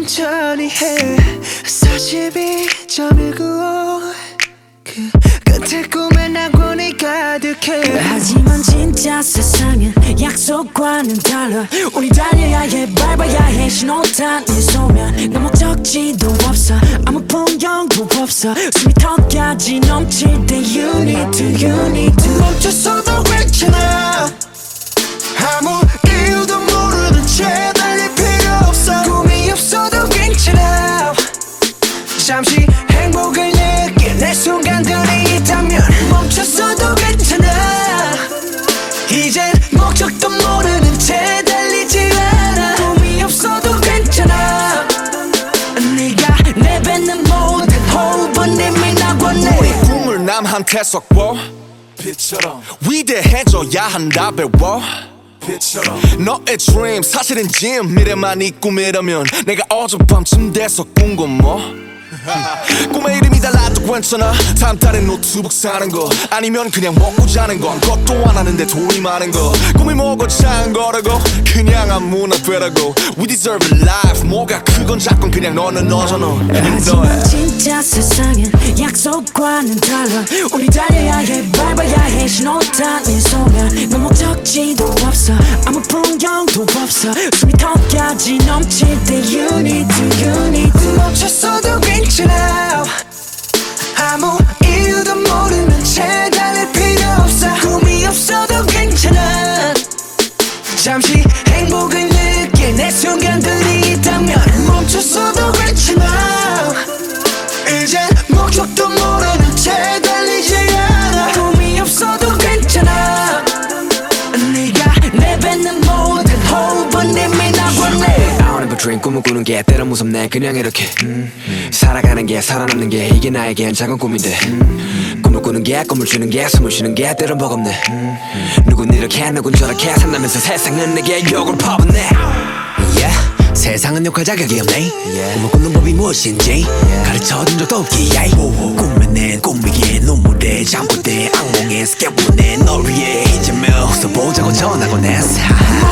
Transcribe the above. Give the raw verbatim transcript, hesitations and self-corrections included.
천천히 해 사십이 점 일구오 그 끝에 꿈에 낙원이 가득해. 하지만 진짜 세상은 약속과는 달라. 우리 달려야 해 밟아야 해 신호탄이 쏘면 너 목적지도 없어 아무 풍경도 없어 숨이 턱까지 넘칠 때 You need to you need to 멈췄어도 괜찮아 아무 이유도 모르는 채 달릴 필요 없어. 꿈이 없어도 괜찮아 잠시 행복을 느낄 내 순간들이 있다면 멈췄어도 괜찮아 이젠 목적도 모르는 채 달리지 않아. 꿈이 없어도 괜찮아 네가 내뱉는 모든 호흡은 이미 나왔네. 우리 꿈을 남한테 섞어 빛처럼 위대해져야 한다 배워 빛처럼 너의 dream 사실인지 미래만 이 꿈이라면 내가 어젯밤쯤 돼서 꾼 건 뭐 꿈의 이름이 달라도 괜찮아. 다음 달에 노트북 사는 거 아니면 그냥 먹고 자는 건 것도 안 하는데 돈이 많은 거. 꿈이 뭐고 작은 거라고 그냥 아무나 되라고. We deserve a life 뭐가 크건 작건 그냥 너는 너잖아. 하지만 진짜 세상은 약속과는 달라. 우리 달려야 해 밟아야 해 신호탄이 쏘면 너 목적지도 없어 아무 풍경도 없어 숨이 턱까지 넘칠 때 You need to you need to 멈췄어도 괜찮아 아무 이유도 모르는 채 달릴 필요 없어. 꿈이 없어도 괜찮아 잠시 행복을 느낄 내 순간들이 있다면 멈췄어도 괜찮아 이젠 목적도 모르는 채 달리지 않아. 꿈이 없어도 괜찮아 네가 내뱉는 모든 호흡은 이미 나왔네. I don't ever dream 꿈을 꾸는 게 때론 무섭네 그냥 이렇게 음, 살아가는 게 살아남는 게 이게 나에겐 작은 꿈인데 음, 꿈을 꾸는 게 꿈을 주는 게 숨을 쉬는 게 때론 버겁네 음, 누군 이렇게 누군 저렇게 산다면서 세상은 내게 욕을 퍼붓네 yeah. 세상은 욕할 자격이 없네 yeah. 꿈을 꾸는 법이 무엇인지 yeah. 가르쳐준 적도 없기에 꿈을 낸 꿈이기에 눈물에 잠꼬대 악몽에 스케보내 널 위해 이제며 웃어보자고 전하곤 했어